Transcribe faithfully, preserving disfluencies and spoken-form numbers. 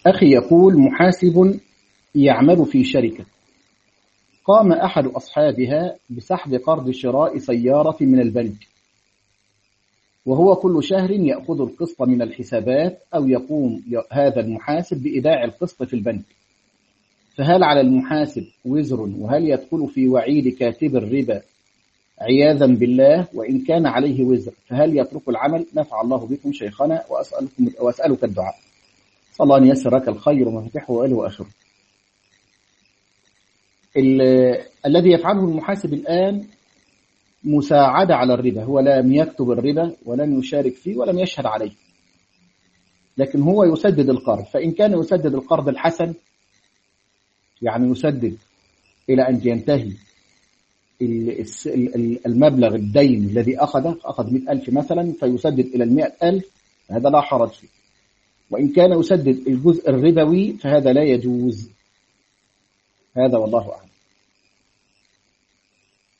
أخي يقول محاسب يعمل في شركة، قام أحد أصحابها بسحب قرض شراء سيارة من البنك، وهو كل شهر يأخذ القسط من الحسابات، أو يقوم هذا المحاسب بإيداع القسط في البنك، فهل على المحاسب وزر؟ وهل يدخل في وعيد كاتب الربا عياذا بالله؟ وإن كان عليه وزر فهل يترك العمل؟ نفع الله بكم شيخنا، وأسألكم وأسألك الدعاء. صلى الله أن ييسر لك الخير ومفتحه وآله وآخره. الذي يفعله المحاسب الآن مساعدة على الربا، هو لم يكتب الربا ولم يشارك فيه ولم يشهد عليه، لكن هو يسدد القرض. فإن كان يسدد القرض الحسن، يعني يسدد إلى أن ينتهي المبلغ الدين الذي أخذه، أخذ مئة ألف مثلا فيسدد إلى المئة ألف، هذا لا حرج فيه. وإن كان يسدد الجزء الربوي فهذا لا يجوز. هذا والله أعلم.